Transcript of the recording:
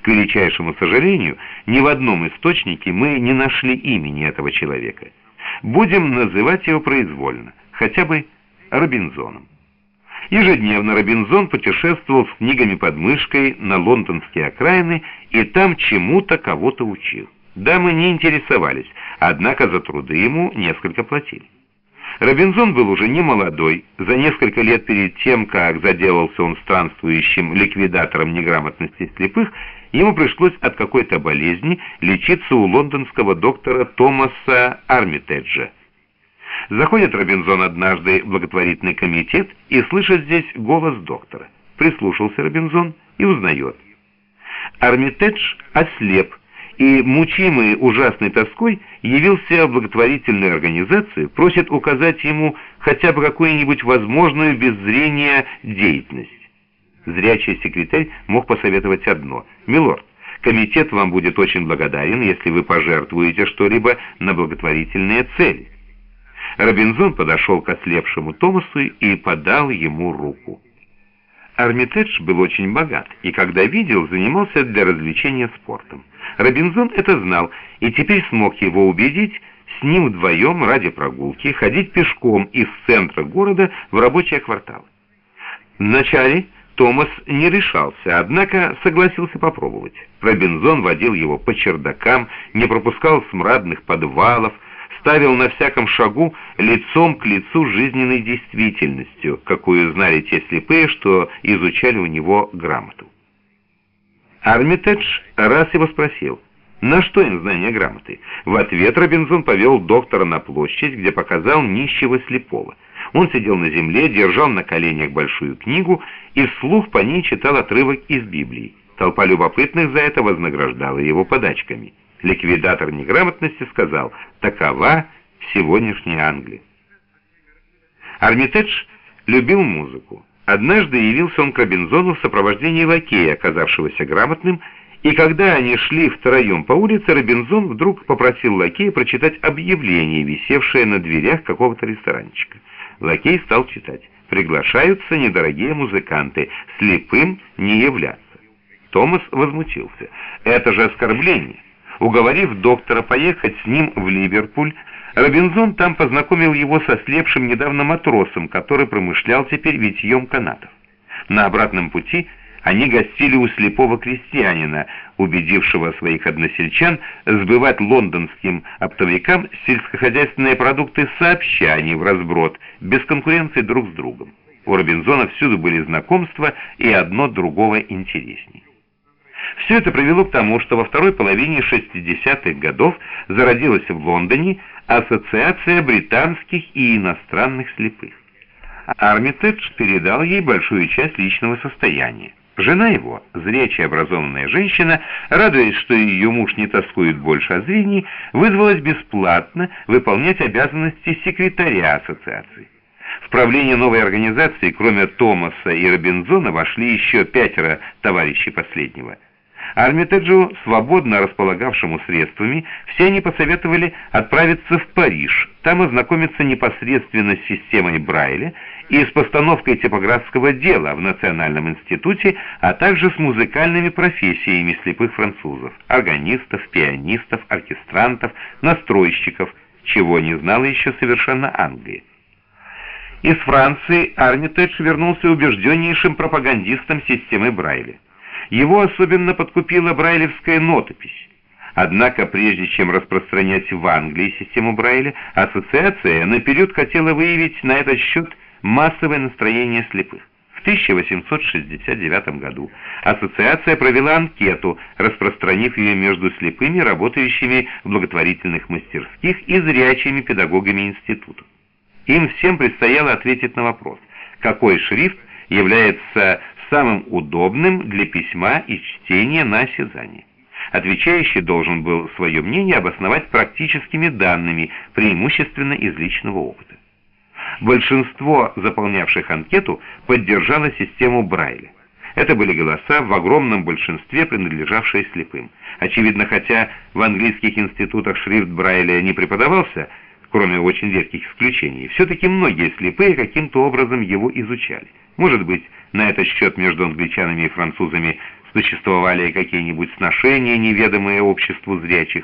К величайшему сожалению, ни в одном источнике мы не нашли имени этого человека. Будем называть его произвольно, хотя бы Робинзоном. Ежедневно Робинзон путешествовал с книгами под мышкой на лондонские окраины и там чему-то кого-то учил. Дамы не интересовались, однако за труды ему несколько платили. Робинзон был уже не молодой. За несколько лет перед тем, как заделался он странствующим ликвидатором неграмотности слепых, ему пришлось от какой-то болезни лечиться у лондонского доктора Томаса Армитеджа. Заходит Робинзон однажды в благотворительный комитет и слышит здесь голос доктора. Прислушался Робинзон и узнает. Армитедж ослеп и, мучимый ужасной тоской, явился в благотворительную организацию, просит указать ему хотя бы какую-нибудь возможную без зрения деятельность. Зрячий секретарь мог посоветовать одно: «Милорд, комитет вам будет очень благодарен, если вы пожертвуете что-либо на благотворительные цели». Робинзон подошел к ослепшему Томасу и подал ему руку. Армитедж был очень богат и, когда видел, занимался для развлечения спортом. Робинзон это знал и теперь смог его убедить с ним вдвоем ради прогулки ходить пешком из центра города в рабочие кварталы. Вначале Томас не решался, однако согласился попробовать. Робинзон водил его по чердакам, не пропускал смрадных подвалов, ставил на всяком шагу лицом к лицу жизненной действительностью, какую знали те слепые, что изучали у него грамоту. Армитедж раз его спросил, на что им знание грамоты. В ответ Робинзон повел доктора на площадь, где показал нищего слепого. Он сидел на земле, держал на коленях большую книгу и вслух по ней читал отрывок из Библии. Толпа любопытных за это вознаграждала его подачками. Ликвидатор неграмотности сказал: «Такова сегодняшняя Англия». Армитедж любил музыку. Однажды явился он к Робинзону в сопровождении лакея, оказавшегося грамотным, и когда они шли втроем по улице, Робинзон вдруг попросил лакея прочитать объявление, висевшее на дверях какого-то ресторанчика. Лакей стал читать: «Приглашаются недорогие музыканты, слепым не являться». Томас возмутился: «Это же оскорбление». Уговорив доктора поехать с ним в Ливерпуль, Робинзон там познакомил его со слепшим недавно матросом, который промышлял теперь витьем канатов. На обратном пути они гостили у слепого крестьянина, убедившего своих односельчан сбывать лондонским оптовикам сельскохозяйственные продукты сообща, а не вразброд, без конкуренции друг с другом. У Робинзона всюду были знакомства, и одно другого интересней. Все это привело к тому, что во второй половине 60-х годов зародилась в Лондоне Ассоциация британских и иностранных слепых. Армитедж передал ей большую часть личного состояния. Жена его, зрячая образованная женщина, радуясь, что ее муж не тоскует больше о зрении, вызвалась бесплатно выполнять обязанности секретаря ассоциации. В правление новой организации, кроме Томаса и Робинзона, вошли еще 5 товарищей последнего. Армитеджу, свободно располагавшему средствами, все они посоветовали отправиться в Париж, там ознакомиться непосредственно с системой Брайля и с постановкой типографского дела в Национальном институте, а также с музыкальными профессиями слепых французов, органистов, пианистов, оркестрантов, настройщиков, чего не знала еще совершенно Англия. Из Франции Армитедж вернулся убежденнейшим пропагандистом системы Брайля. Его особенно подкупила брайлевская нотопись. Однако, прежде чем распространять в Англии систему Брайля, ассоциация наперед хотела выявить на этот счет массовое настроение слепых. В 1869 году ассоциация провела анкету, распространив ее между слепыми, работающими в благотворительных мастерских, и зрячими педагогами институтов. Им всем предстояло ответить на вопрос, какой шрифт является самым удобным для письма и чтения на осязание. Отвечающий должен был свое мнение обосновать практическими данными, преимущественно из личного опыта. Большинство заполнявших анкету поддержало систему Брайля. Это были голоса в огромном большинстве, принадлежавшие слепым. Очевидно, хотя в английских институтах шрифт Брайля не преподавался, кроме очень редких исключений, все-таки многие слепые каким-то образом его изучали. Может быть, на этот счет между англичанами и французами существовали какие-нибудь сношения, неведомые обществу зрячих.